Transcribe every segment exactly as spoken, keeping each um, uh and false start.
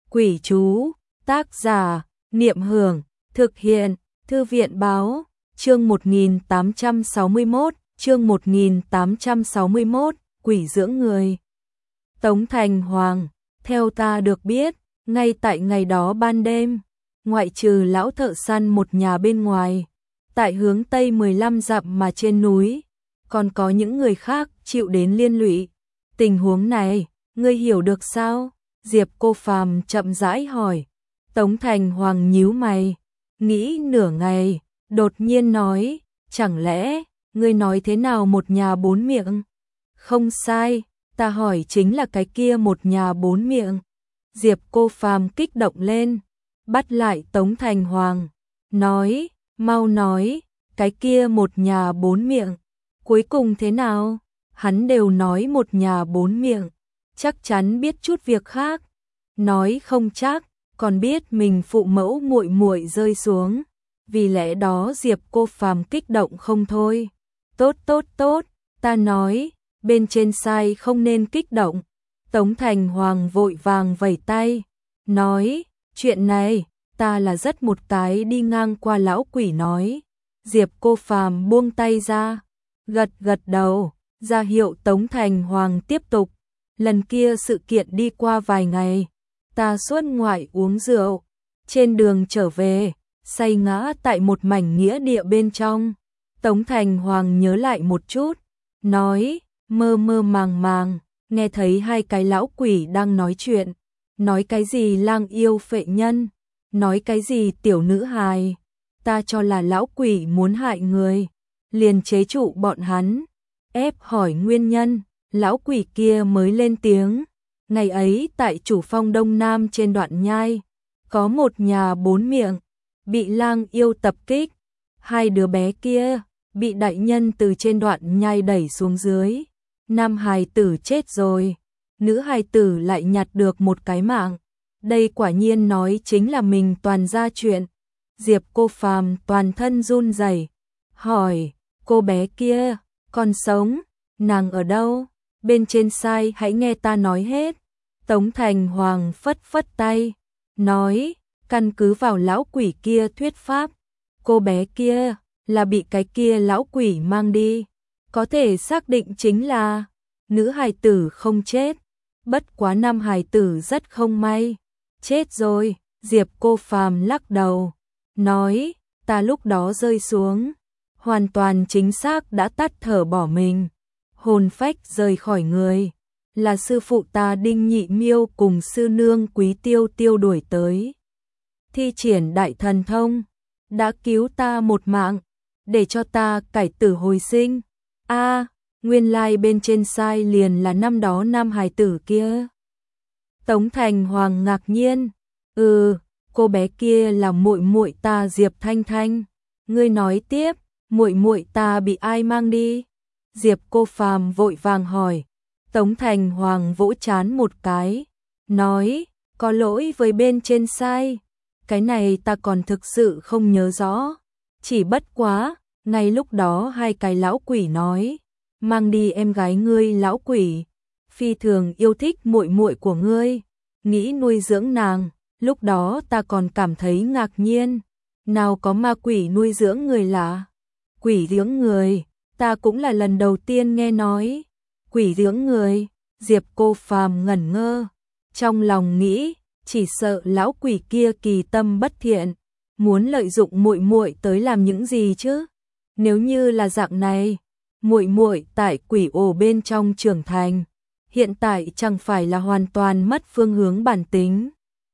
Quỷ chú, tác giả, Niệm Hưởng, thực hiện, Thư viện báo, chương một nghìn tám trăm sáu mươi mốt, chương một nghìn tám trăm sáu mươi mốt, quỷ dưỡng người. Tống Thành Hoàng, theo ta được biết, ngay tại ngày đó ban đêm, ngoại trừ lão thợ săn một nhà bên ngoài, tại hướng tây mười lăm dặm mà trên núi, còn có những người khác chịu đến liên lụy. Tình huống này, ngươi hiểu được sao? Diệp Cô Phàm chậm rãi hỏi. Tống Thành Hoàng nhíu mày, nghĩ nửa ngày, đột nhiên nói, chẳng lẽ, ngươi nói thế nào một nhà bốn miệng? Không sai, ta hỏi chính là cái kia một nhà bốn miệng. Diệp Cô Phàm kích động lên, bắt lại Tống Thành Hoàng, nói, mau nói, cái kia một nhà bốn miệng, cuối cùng thế nào? Hắn đều nói một nhà bốn miệng, chắc chắn biết chút việc khác, nói không chắc, còn biết mình phụ mẫu muội muội rơi xuống, vì lẽ đó Diệp Cô Phàm kích động không thôi. Tốt tốt tốt, ta nói, bên trên sai không nên kích động. Tống Thành Hoàng vội vàng vẩy tay, nói, chuyện này, ta là rất một cái đi ngang qua lão quỷ nói. Diệp Cô Phàm buông tay ra, gật gật đầu, ra hiệu Tống Thành Hoàng tiếp tục. Lần kia sự kiện đi qua vài ngày, ta xuất ngoại uống rượu, trên đường trở về, say ngã tại một mảnh nghĩa địa bên trong. Tống Thành Hoàng nhớ lại một chút, nói, mơ mơ màng màng, nghe thấy hai cái lão quỷ đang nói chuyện, nói cái gì lang yêu phệ nhân, nói cái gì tiểu nữ hài, ta cho là lão quỷ muốn hại người, liền chế trụ bọn hắn, ép hỏi nguyên nhân, lão quỷ kia mới lên tiếng, ngày ấy tại Chủ Phong Đông Nam trên đoạn nhai, có một nhà bốn miệng, bị lang yêu tập kích, hai đứa bé kia, bị đại nhân từ trên đoạn nhai đẩy xuống dưới, nam hài tử chết rồi, nữ hài tử lại nhặt được một cái mạng, đây quả nhiên nói chính là mình toàn ra chuyện. Diệp Cô Phàm toàn thân run rẩy, hỏi, cô bé kia, còn sống, nàng ở đâu? Bên trên sai hãy nghe ta nói hết. Tống Thành Hoàng phất phất tay, nói, căn cứ vào lão quỷ kia thuyết pháp, cô bé kia là bị cái kia lão quỷ mang đi, có thể xác định chính là nữ hài tử không chết, bất quá nam hài tử rất không may, chết rồi. Diệp Cô Phàm lắc đầu, nói, ta lúc đó rơi xuống, hoàn toàn chính xác đã tắt thở bỏ mình, hồn phách rời khỏi người, là sư phụ ta Đinh Nhị Miêu cùng sư nương Quý Tiêu Tiêu đuổi tới, thi triển đại thần thông, đã cứu ta một mạng, để cho ta cải tử hồi sinh. A, nguyên lai bên trên sai liền là năm đó nam hài tử kia. Tống Thành Hoàng ngạc nhiên, ừ, cô bé kia là muội muội ta Diệp Thanh Thanh. Ngươi nói tiếp, muội muội ta bị ai mang đi? Diệp Cô Phàm vội vàng hỏi. Tống Thành Hoàng vỗ trán một cái, nói, có lỗi với bên trên sai, cái này ta còn thực sự không nhớ rõ, chỉ bất quá, ngay lúc đó hai cái lão quỷ nói, mang đi em gái ngươi lão quỷ, phi thường yêu thích muội muội của ngươi, nghĩ nuôi dưỡng nàng, lúc đó ta còn cảm thấy ngạc nhiên, nào có ma quỷ nuôi dưỡng người lạ, quỷ dưỡng người, ta cũng là lần đầu tiên nghe nói. Quỷ dưỡng người, Diệp Cô Phàm ngẩn ngơ, trong lòng nghĩ, chỉ sợ lão quỷ kia kỳ tâm bất thiện, muốn lợi dụng muội muội tới làm những gì chứ? Nếu như là dạng này, muội muội tại quỷ ổ bên trong trưởng thành, hiện tại chẳng phải là hoàn toàn mất phương hướng bản tính.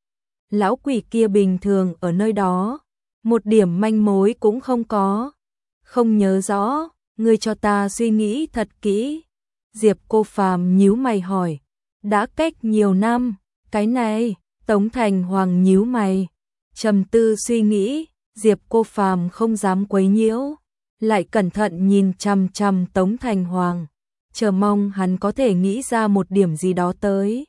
Lão quỷ kia bình thường ở nơi đó, một điểm manh mối cũng không có, không nhớ rõ, ngươi cho ta suy nghĩ thật kỹ. Diệp Cô Phàm nhíu mày hỏi, đã cách nhiều năm, cái này, Tống Thành Hoàng nhíu mày, trầm tư suy nghĩ, Diệp Cô Phàm không dám quấy nhiễu, lại cẩn thận nhìn chằm chằm Tống Thành Hoàng, chờ mong hắn có thể nghĩ ra một điểm gì đó tới.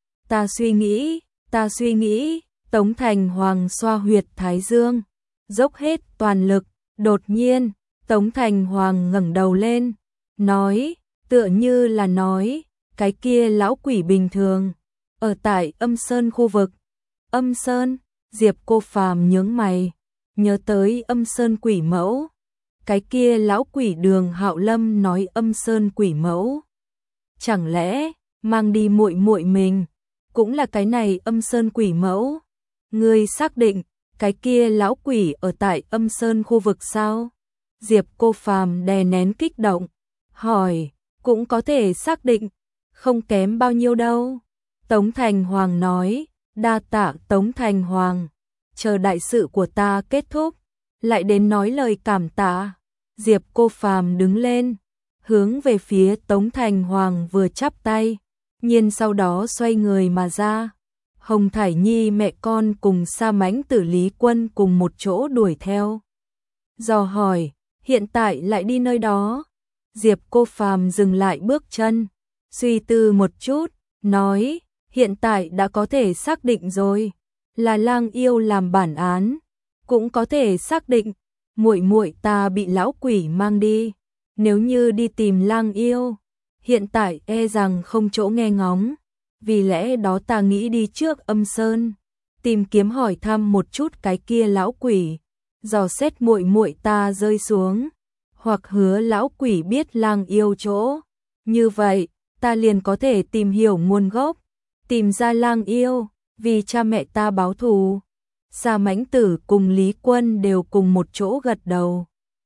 Ta suy nghĩ, ta suy nghĩ, Tống Thành Hoàng xoa huyệt thái dương, dốc hết toàn lực, đột nhiên, Tống Thành Hoàng ngẩng đầu lên, nói, tựa như là nói, cái kia lão quỷ bình thường, ở tại Âm Sơn khu vực, Âm Sơn, Diệp Cô Phàm nhướng mày, nhớ tới Âm Sơn quỷ mẫu. Cái kia lão quỷ Đường Hạo Lâm nói Âm Sơn quỷ mẫu. Chẳng lẽ mang đi muội muội mình, cũng là cái này Âm Sơn quỷ mẫu? Ngươi xác định cái kia lão quỷ ở tại Âm Sơn khu vực sao? Diệp Cô Phàm đè nén kích động, hỏi, cũng có thể xác định, không kém bao nhiêu đâu. Tống Thành Hoàng nói, đa tạ Tống Thành Hoàng, chờ đại sự của ta kết thúc, lại đến nói lời cảm tạ. Diệp Cô Phàm đứng lên, hướng về phía Tống Thành Hoàng vừa chắp tay, nhiên sau đó xoay người mà ra. Hồng Thải Nhi mẹ con cùng Sa Mãnh Tử Lý Quân cùng một chỗ đuổi theo. Dò hỏi, hiện tại lại đi nơi đó? Diệp Cô Phàm dừng lại bước chân, suy tư một chút, nói, hiện tại đã có thể xác định rồi, là Lang Yêu làm bản án, cũng có thể xác định, muội muội ta bị lão quỷ mang đi, nếu như đi tìm Lang Yêu, hiện tại e rằng không chỗ nghe ngóng, vì lẽ đó ta nghĩ đi trước Âm Sơn, tìm kiếm hỏi thăm một chút cái kia lão quỷ, dò xét muội muội ta rơi xuống, hoặc hứa lão quỷ biết Lang Yêu chỗ, như vậy, ta liền có thể tìm hiểu nguồn gốc, tìm ra Lang Yêu, vì cha mẹ ta báo thù. Sa Mãnh Tử cùng Lý Quân đều cùng một chỗ gật đầu,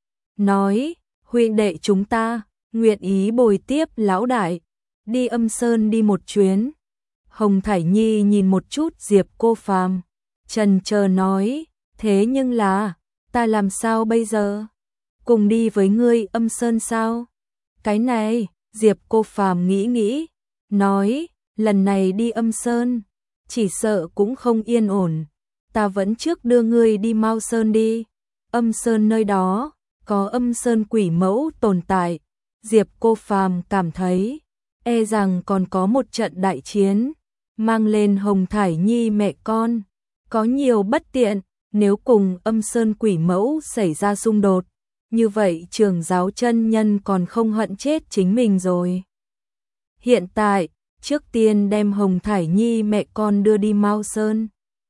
nói, huynh đệ chúng ta nguyện ý bồi tiếp lão đại, đi Âm Sơn đi một chuyến. Hồng Thải Nhi nhìn một chút Diệp Cô Phàm, chần chờ nói, thế nhưng là, ta làm sao bây giờ? Cùng đi với ngươi Âm Sơn sao? Cái này, Diệp Cô Phàm nghĩ nghĩ, nói, lần này đi Âm Sơn, chỉ sợ cũng không yên ổn, ta vẫn trước đưa ngươi đi Mao Sơn đi. Âm Sơn nơi đó, có Âm Sơn quỷ mẫu tồn tại, Diệp Cô Phàm cảm thấy, e rằng còn có một trận đại chiến, mang lên Hồng Thải Nhi mẹ con, có nhiều bất tiện, nếu cùng Âm Sơn quỷ mẫu xảy ra xung đột, như vậy Trường Giáo chân nhân còn không hận chết chính mình rồi. Hiện tại, trước tiên đem Hồng Thải Nhi mẹ con đưa đi Mao Sơn.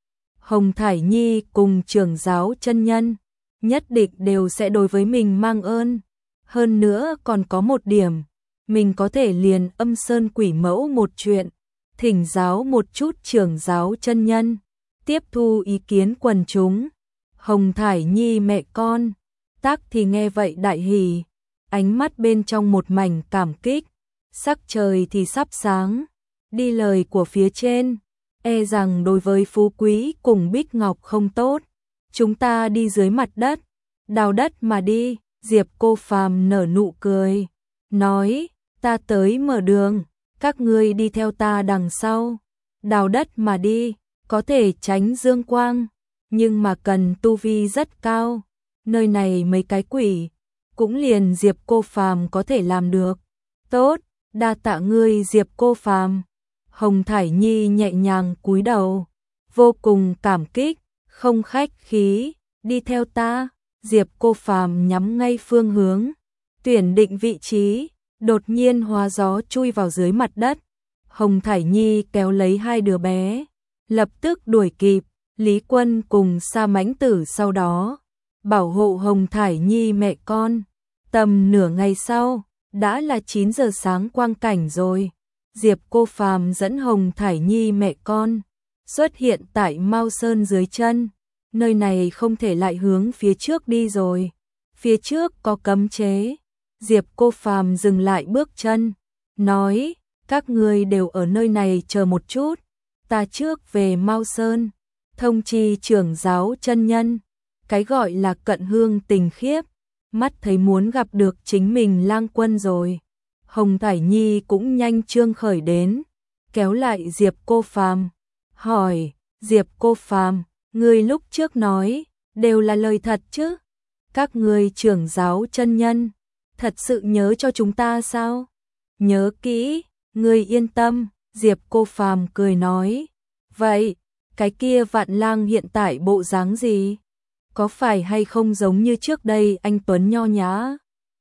Hồng Thải Nhi cùng Trường Giáo chân nhân, nhất định đều sẽ đối với mình mang ơn. Hơn nữa còn có một điểm, mình có thể liền Âm Sơn quỷ mẫu một chuyện, thỉnh giáo một chút Trường Giáo chân nhân, tiếp thu ý kiến quần chúng. Hồng Thải Nhi mẹ con, Tác thì nghe vậy đại hỉ, ánh mắt bên trong một mảnh cảm kích, sắc trời thì sắp sáng, đi lời của phía trên, e rằng đối với Phú Quý cùng Bích Ngọc không tốt, chúng ta đi dưới mặt đất, đào đất mà đi. Diệp Cô Phàm nở nụ cười, nói, ta tới mở đường, các ngươi đi theo ta đằng sau, đào đất mà đi, có thể tránh dương quang, nhưng mà cần tu vi rất cao, nơi này mấy cái quỷ, cũng liền Diệp Cô Phàm có thể làm được. Tốt, đa tạ ngươi Diệp Cô Phàm. Hồng Thải Nhi nhẹ nhàng cúi đầu, vô cùng cảm kích, không khách khí, đi theo ta. Diệp Cô Phàm nhắm ngay phương hướng, tuyển định vị trí, đột nhiên hóa gió chui vào dưới mặt đất. Hồng Thải Nhi kéo lấy hai đứa bé, lập tức đuổi kịp, Lý Quân cùng Sa Mãnh Tử sau đó, bảo hộ Hồng Thải Nhi mẹ con. Tầm nửa ngày sau, đã là chín giờ sáng quang cảnh rồi. Diệp Cô Phàm dẫn Hồng Thải Nhi mẹ con xuất hiện tại Mao Sơn dưới chân. Nơi này không thể lại hướng phía trước đi rồi, phía trước có cấm chế. Diệp Cô Phàm dừng lại bước chân, nói, các ngươi đều ở nơi này chờ một chút, ta trước về Mao Sơn, thông chi Trưởng Giáo chân nhân. Cái gọi là cận hương tình khiếp, mắt thấy muốn gặp được chính mình Lang Quân rồi. Hồng Thải Nhi cũng nhanh trương khởi đến, kéo lại Diệp Cô Phàm, hỏi, Diệp Cô Phàm, ngươi lúc trước nói, đều là lời thật chứ? Các ngươi Trưởng Giáo chân nhân, thật sự nhớ cho chúng ta sao? Nhớ kỹ, ngươi yên tâm, Diệp Cô Phàm cười nói. Vậy, cái kia Vạn Lang hiện tại bộ dáng gì? Có phải hay không giống như trước đây anh Tuấn nho nhã?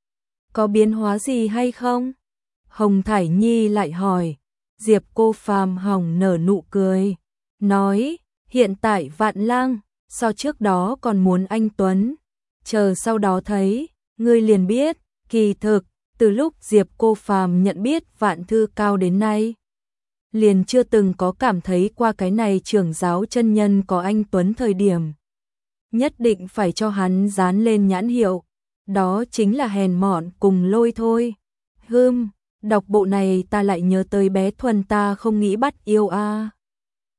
Có biến hóa gì hay không? Hồng Thải Nhi lại hỏi. Diệp Cô Phàm hỏng nở nụ cười, nói, Hiện tại Vạn Lang, so trước đó còn muốn anh Tuấn. Chờ sau đó thấy, ngươi liền biết, kỳ thực, từ lúc Diệp Cô Phàm nhận biết Vạn Thư Cao đến nay. Liền chưa từng có cảm thấy qua cái này trưởng giáo chân nhân có anh Tuấn thời điểm. Nhất định phải cho hắn dán lên nhãn hiệu. Đó chính là hèn mọn cùng lôi thôi. Hưm, đọc bộ này ta lại nhớ tới bé Thuần ta không nghĩ bắt yêu a.